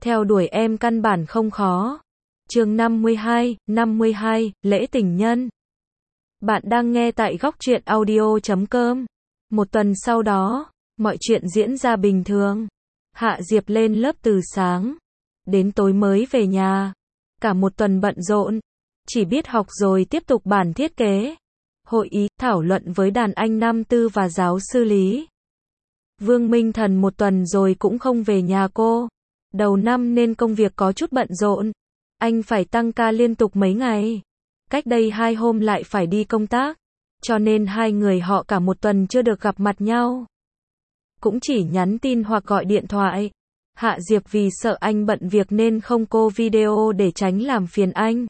Theo đuổi em căn bản không khó. Chương 52, lễ tình nhân. Bạn đang nghe tại Góc Truyện Audio.com. Một tuần sau đó, mọi chuyện diễn ra bình thường. Hạ Diệp lên lớp từ sáng, đến tối mới về nhà. Cả một tuần bận rộn, chỉ biết học rồi tiếp tục bản thiết kế, hội ý, thảo luận với đàn anh năm tư và giáo sư Lý. Vương Minh Thần một tuần rồi cũng không về nhà cô. Đầu năm nên công việc có chút bận rộn. Anh phải tăng ca liên tục mấy ngày. Cách đây 2 hôm lại phải đi công tác. Cho nên hai người họ cả một tuần chưa được gặp mặt nhau. Cũng chỉ nhắn tin hoặc gọi điện thoại. Hạ Diệp vì sợ anh bận việc nên không call video để tránh làm phiền anh.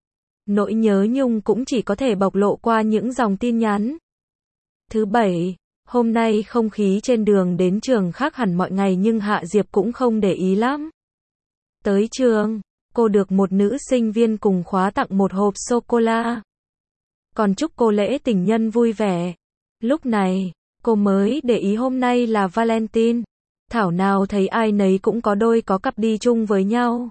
Nỗi nhớ nhung cũng chỉ có thể bộc lộ qua những dòng tin nhắn. Thứ Bảy, hôm nay không khí trên đường đến trường khác hẳn mọi ngày nhưng Hạ Diệp cũng không để ý lắm. Tới trường, cô được một nữ sinh viên cùng khóa tặng một hộp sô-cô-la. Còn chúc cô lễ tình nhân vui vẻ. Lúc này, cô mới để ý hôm nay là Valentine. Thảo nào thấy ai nấy cũng có đôi có cặp đi chung với nhau.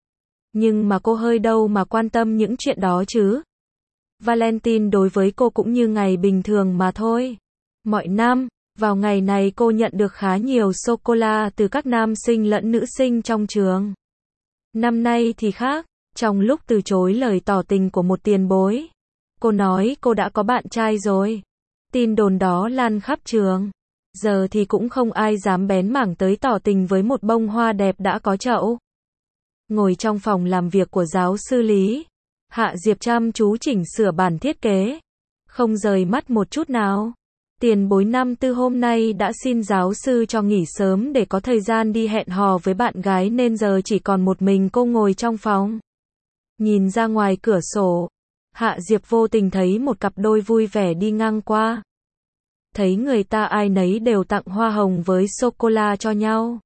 Nhưng mà cô hơi đâu mà quan tâm những chuyện đó chứ. Valentine đối với cô cũng như ngày bình thường mà thôi. Mọi năm, vào ngày này cô nhận được khá nhiều sô-cô-la từ các nam sinh lẫn nữ sinh trong trường. Năm nay thì khác, trong lúc từ chối lời tỏ tình của một tiền bối, cô nói cô đã có bạn trai rồi. Tin đồn đó lan khắp trường. Giờ thì cũng không ai dám bén mảng tới tỏ tình với một bông hoa đẹp đã có chậu. Ngồi trong phòng làm việc của giáo sư Lý, Hạ Diệp chăm chú chỉnh sửa bản thiết kế, không rời mắt một chút nào. Tiền bối năm tư hôm nay đã xin giáo sư cho nghỉ sớm để có thời gian đi hẹn hò với bạn gái nên giờ chỉ còn một mình cô ngồi trong phòng. Nhìn ra ngoài cửa sổ, Hạ Diệp vô tình thấy một cặp đôi vui vẻ đi ngang qua. Thấy người ta ai nấy đều tặng hoa hồng với sô-cô-la cho nhau.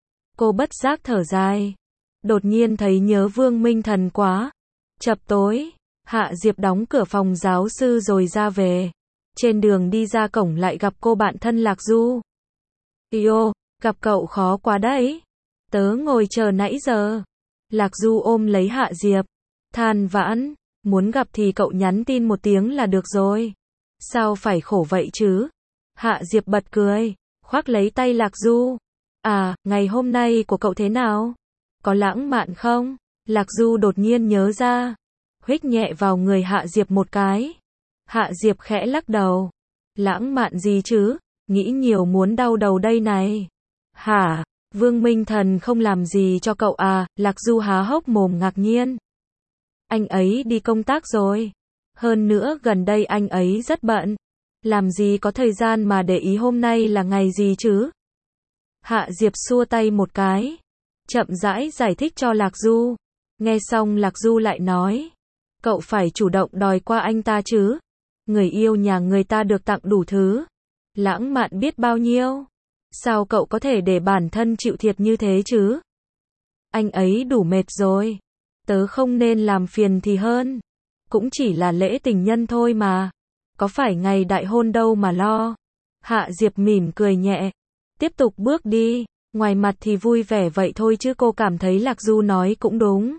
Cô bất giác thở dài. Đột nhiên thấy nhớ Vương Minh Thần quá. Chập tối, Hạ Diệp đóng cửa phòng giáo sư rồi ra về. Trên đường đi ra cổng lại gặp cô bạn thân Lạc Du. Yêu, gặp cậu khó quá đấy. Tớ ngồi chờ nãy giờ. Lạc Du ôm lấy Hạ Diệp. Than vãn, muốn gặp thì cậu nhắn tin một tiếng là được rồi. Sao phải khổ vậy chứ? Hạ Diệp bật cười, khoác lấy tay Lạc Du. À, ngày hôm nay của cậu thế nào? Có lãng mạn không? Lạc Du đột nhiên nhớ ra. Huých nhẹ vào người Hạ Diệp một cái. Hạ Diệp khẽ lắc đầu. Lãng mạn gì chứ? Nghĩ nhiều muốn đau đầu đây này. Hả? Vương Minh Thần không làm gì cho cậu à? Lạc Du há hốc mồm ngạc nhiên. Anh ấy đi công tác rồi. Hơn nữa gần đây anh ấy rất bận. Làm gì có thời gian mà để ý hôm nay là ngày gì chứ? Hạ Diệp xua tay một cái. Chậm rãi giải thích cho Lạc Du. Nghe xong Lạc Du lại nói. Cậu phải chủ động đòi qua anh ta chứ. Người yêu nhà người ta được tặng đủ thứ. Lãng mạn biết bao nhiêu. Sao cậu có thể để bản thân chịu thiệt như thế chứ? Anh ấy đủ mệt rồi. Tớ không nên làm phiền thì hơn. Cũng chỉ là lễ tình nhân thôi mà. Có phải ngày đại hôn đâu mà lo. Hạ Diệp mỉm cười nhẹ. Tiếp tục bước đi. Ngoài mặt thì vui vẻ vậy thôi chứ cô cảm thấy Lạc Du nói cũng đúng.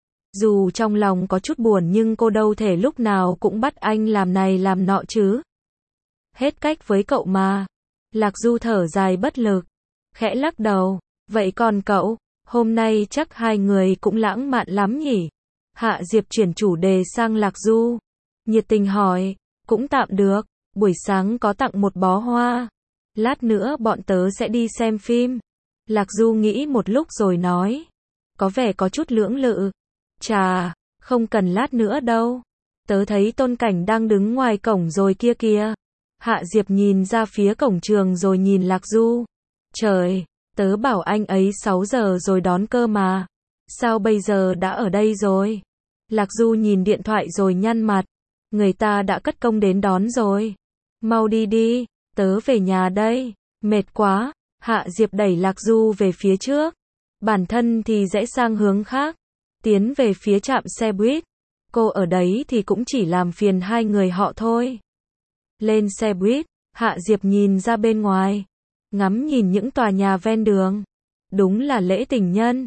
Dù trong lòng có chút buồn nhưng cô đâu thể lúc nào cũng bắt anh làm này làm nọ chứ. Hết cách với cậu mà. Lạc Du thở dài bất lực. Khẽ lắc đầu. Vậy còn cậu? Hôm nay chắc hai người cũng lãng mạn lắm nhỉ? Hạ Diệp chuyển chủ đề sang Lạc Du. Nhiệt tình hỏi. Cũng tạm được. Buổi sáng có tặng một bó hoa. Lát nữa bọn tớ sẽ đi xem phim. Lạc Du nghĩ một lúc rồi nói. Có vẻ có chút lưỡng lự. Chà, không cần lát nữa đâu. Tớ thấy Tôn Cảnh đang đứng ngoài cổng rồi kia kìa. Hạ Diệp nhìn ra phía cổng trường rồi nhìn Lạc Du. Trời, tớ bảo anh ấy 6 giờ rồi đón cơ mà. Sao bây giờ đã ở đây rồi? Lạc Du nhìn điện thoại rồi nhăn mặt. Người ta đã cất công đến đón rồi. Mau đi đi, tớ về nhà đây. Mệt quá. Hạ Diệp đẩy Lạc Du về phía trước. Bản thân thì rẽ sang hướng khác. Tiến về phía trạm xe buýt. Cô ở đấy thì cũng chỉ làm phiền hai người họ thôi. Lên xe buýt, Hạ Diệp nhìn ra bên ngoài. Ngắm nhìn những tòa nhà ven đường. Đúng là lễ tình nhân.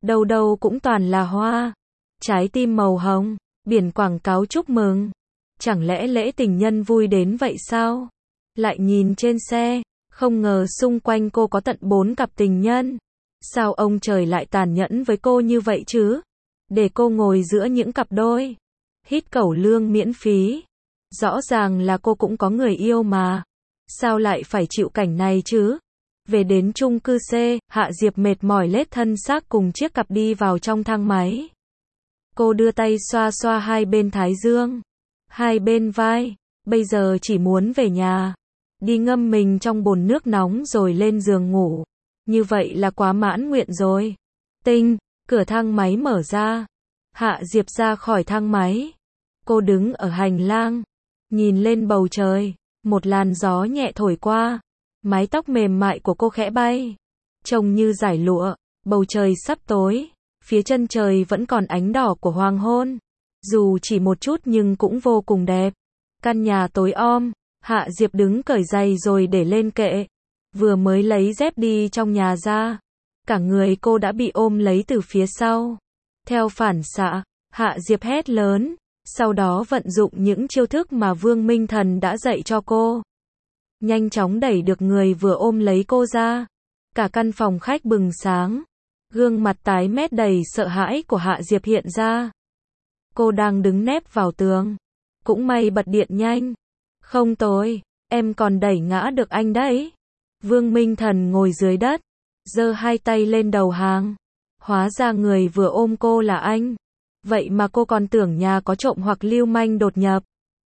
đâu đâu cũng toàn là hoa. Trái tim màu hồng, biển quảng cáo chúc mừng. Chẳng lẽ lễ tình nhân vui đến vậy sao? Lại nhìn trên xe, không ngờ xung quanh cô có tận 4 cặp tình nhân. Sao ông trời lại tàn nhẫn với cô như vậy chứ? Để cô ngồi giữa những cặp đôi. Hít cẩu lương miễn phí. Rõ ràng là cô cũng có người yêu mà. Sao lại phải chịu cảnh này chứ? Về đến chung cư C, Hạ Diệp mệt mỏi lết thân xác cùng chiếc cặp đi vào trong thang máy. Cô đưa tay xoa xoa hai bên thái dương, hai bên vai, bây giờ chỉ muốn về nhà, đi ngâm mình trong bồn nước nóng rồi lên giường ngủ. Như vậy là quá mãn nguyện rồi. Tinh, cửa thang máy mở ra. Hạ Diệp ra khỏi thang máy. Cô đứng ở hành lang, nhìn lên bầu trời, một làn gió nhẹ thổi qua, mái tóc mềm mại của cô khẽ bay, trông như dải lụa, bầu trời sắp tối, phía chân trời vẫn còn ánh đỏ của hoàng hôn, dù chỉ một chút nhưng cũng vô cùng đẹp. Căn nhà tối om, Hạ Diệp đứng cởi giày rồi để lên kệ, vừa mới lấy dép đi trong nhà ra, cả người cô đã bị ôm lấy từ phía sau. Theo phản xạ, Hạ Diệp hét lớn, sau đó vận dụng những chiêu thức mà Vương Minh Thần đã dạy cho cô. Nhanh chóng đẩy được người vừa ôm lấy cô ra. Cả căn phòng khách bừng sáng. Gương mặt tái mét đầy sợ hãi của Hạ Diệp hiện ra. Cô đang đứng nép vào tường. Cũng may bật điện nhanh. Không tối, em còn đẩy ngã được anh đấy. Vương Minh Thần ngồi dưới đất, giơ hai tay lên đầu hàng. Hóa ra người vừa ôm cô là anh. Vậy mà cô còn tưởng nhà có trộm hoặc lưu manh đột nhập.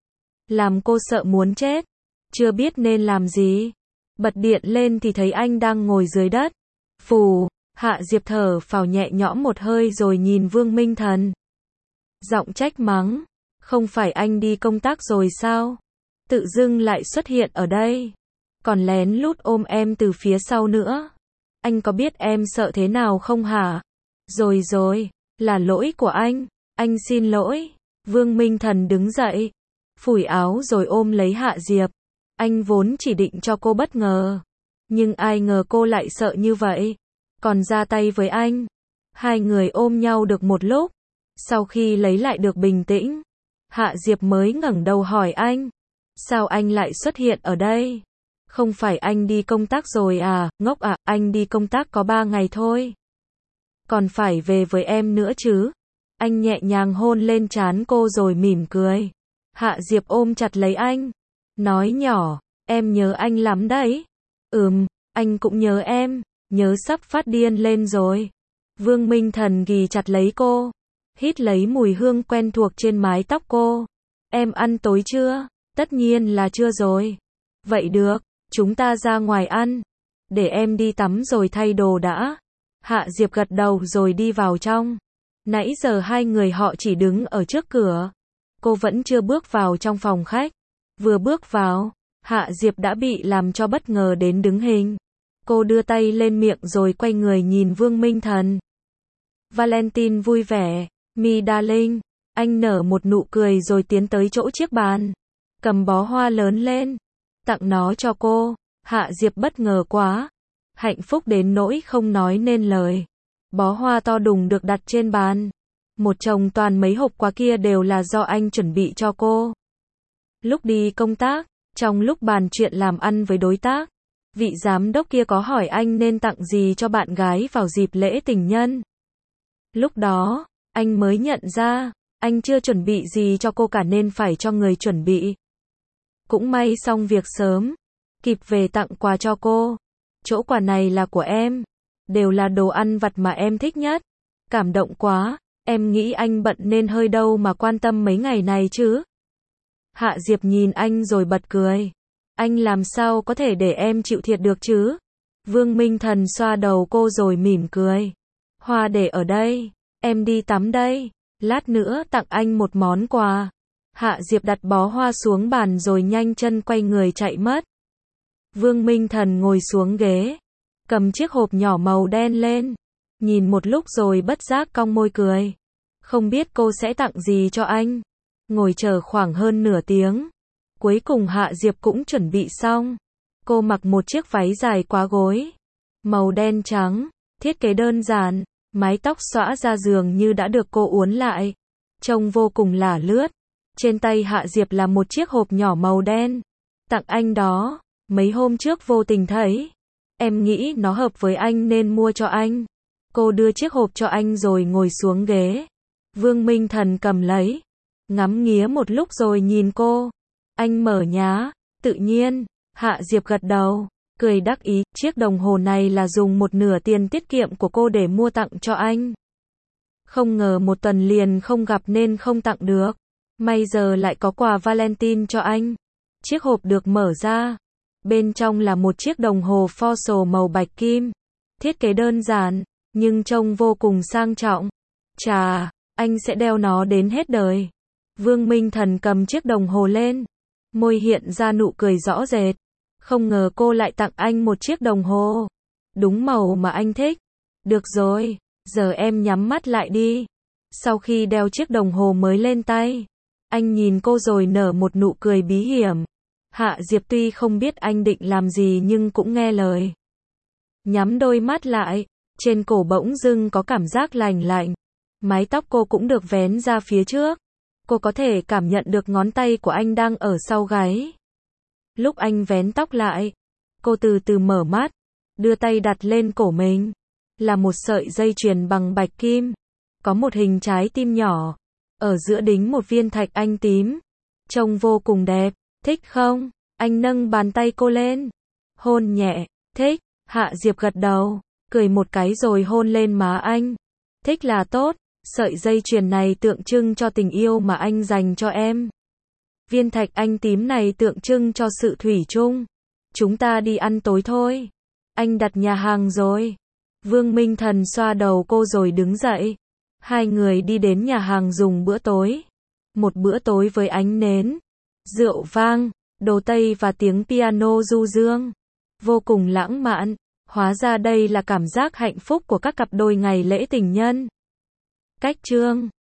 Làm cô sợ muốn chết. Chưa biết nên làm gì. Bật điện lên thì thấy anh đang ngồi dưới đất. Phù, Hạ Diệp thở phào nhẹ nhõm một hơi rồi nhìn Vương Minh Thần. Giọng trách mắng. Không phải anh đi công tác rồi sao? Tự dưng lại xuất hiện ở đây. Còn lén lút ôm em từ phía sau nữa. Anh có biết em sợ thế nào không hả? Rồi, là lỗi của anh xin lỗi. Vương Minh Thần đứng dậy, phủi áo rồi ôm lấy Hạ Diệp. Anh vốn chỉ định cho cô bất ngờ. Nhưng ai ngờ cô lại sợ như vậy. Còn ra tay với anh. Hai người ôm nhau được một lúc. Sau khi lấy lại được bình tĩnh, Hạ Diệp mới ngẩng đầu hỏi anh. Sao anh lại xuất hiện ở đây? Không phải anh đi công tác rồi à, ngốc à, anh đi công tác có 3 ngày thôi. Còn phải về với em nữa chứ. Anh nhẹ nhàng hôn lên trán cô rồi mỉm cười. Hạ Diệp ôm chặt lấy anh. Nói nhỏ, em nhớ anh lắm đấy. Anh cũng nhớ em, nhớ sắp phát điên lên rồi. Vương Minh Thần ghì chặt lấy cô, hít lấy mùi hương quen thuộc trên mái tóc cô. Em ăn tối chưa? Tất nhiên là chưa rồi. Vậy được, chúng ta ra ngoài ăn. Để em đi tắm rồi thay đồ đã. Hạ Diệp gật đầu rồi đi vào trong. Nãy giờ hai người họ chỉ đứng ở trước cửa. Cô vẫn chưa bước vào trong phòng khách. Vừa bước vào, Hạ Diệp đã bị làm cho bất ngờ đến đứng hình. Cô đưa tay lên miệng rồi quay người nhìn Vương Minh Thần. Valentine vui vẻ, Mi darling. Anh nở một nụ cười rồi tiến tới chỗ chiếc bàn. Cầm bó hoa lớn lên. Tặng nó cho cô. Hạ Diệp bất ngờ quá. Hạnh phúc đến nỗi không nói nên lời. Bó hoa to đùng được đặt trên bàn. Một chồng toàn mấy hộp quà kia đều là do anh chuẩn bị cho cô. Lúc đi công tác, trong lúc bàn chuyện làm ăn với đối tác, vị giám đốc kia có hỏi anh nên tặng gì cho bạn gái vào dịp lễ tình nhân. Lúc đó, anh mới nhận ra, anh chưa chuẩn bị gì cho cô cả nên phải cho người chuẩn bị. Cũng may xong việc sớm, kịp về tặng quà cho cô. Chỗ quà này là của em, đều là đồ ăn vặt mà em thích nhất. Cảm động quá, em nghĩ anh bận nên hơi đâu mà quan tâm mấy ngày này chứ. Hạ Diệp nhìn anh rồi bật cười. Anh làm sao có thể để em chịu thiệt được chứ? Vương Minh Thần xoa đầu cô rồi mỉm cười. Hoa để ở đây, em đi tắm đây, lát nữa tặng anh một món quà. Hạ Diệp đặt bó hoa xuống bàn rồi nhanh chân quay người chạy mất. Vương Minh Thần ngồi xuống ghế, cầm chiếc hộp nhỏ màu đen lên, nhìn một lúc rồi bất giác cong môi cười. Không biết cô sẽ tặng gì cho anh. Ngồi chờ khoảng hơn nửa tiếng. Cuối cùng Hạ Diệp cũng chuẩn bị xong. Cô mặc một chiếc váy dài quá gối, màu đen trắng, thiết kế đơn giản, Mái tóc xõa ra dường như đã được cô uốn lại, trông vô cùng lả lướt. Trên tay Hạ Diệp là một chiếc hộp nhỏ màu đen. Tặng anh đó, mấy hôm trước vô tình thấy. Em nghĩ nó hợp với anh nên mua cho anh. Cô đưa chiếc hộp cho anh rồi ngồi xuống ghế. Vương Minh Thần cầm lấy, ngắm nghía một lúc rồi nhìn cô. Anh mở nhá. Tự nhiên, Hạ Diệp gật đầu, cười đắc ý. Chiếc đồng hồ này là dùng một nửa tiền tiết kiệm của cô để mua tặng cho anh. Không ngờ một tuần liền không gặp nên không tặng được. May giờ lại có quà Valentine cho anh. Chiếc hộp được mở ra. Bên trong là một chiếc đồng hồ Fossil màu bạch kim. Thiết kế đơn giản, nhưng trông vô cùng sang trọng. Chà, anh sẽ đeo nó đến hết đời. Vương Minh Thần cầm chiếc đồng hồ lên. Môi hiện ra nụ cười rõ rệt. Không ngờ cô lại tặng anh một chiếc đồng hồ. Đúng màu mà anh thích. Được rồi, giờ em nhắm mắt lại đi. Sau khi đeo chiếc đồng hồ mới lên tay, anh nhìn cô rồi nở một nụ cười bí hiểm. Hạ Diệp tuy không biết anh định làm gì nhưng cũng nghe lời. Nhắm đôi mắt lại, trên cổ bỗng dưng có cảm giác lành lạnh. Mái tóc cô cũng được vén ra phía trước. Cô có thể cảm nhận được ngón tay của anh đang ở sau gáy. Lúc anh vén tóc lại, cô từ từ mở mắt, đưa tay đặt lên cổ mình. Là một sợi dây chuyền bằng bạch kim, có một hình trái tim nhỏ, ở giữa đính một viên thạch anh tím. Trông vô cùng đẹp, thích không? Anh nâng bàn tay cô lên, hôn nhẹ. Thích. Hạ Diệp gật đầu, cười một cái rồi hôn lên má anh. Thích là tốt, sợi dây chuyền này tượng trưng cho tình yêu mà anh dành cho em. Viên thạch anh tím này tượng trưng cho sự thủy chung. Chúng ta đi ăn tối thôi. Anh đặt nhà hàng rồi. Vương Minh Thần xoa đầu cô rồi đứng dậy. Hai người đi đến nhà hàng dùng bữa tối. Một bữa tối với ánh nến, rượu vang, đồ Tây và tiếng piano du dương. Vô cùng lãng mạn. Hóa ra đây là cảm giác hạnh phúc của các cặp đôi ngày lễ tình nhân. Cách chương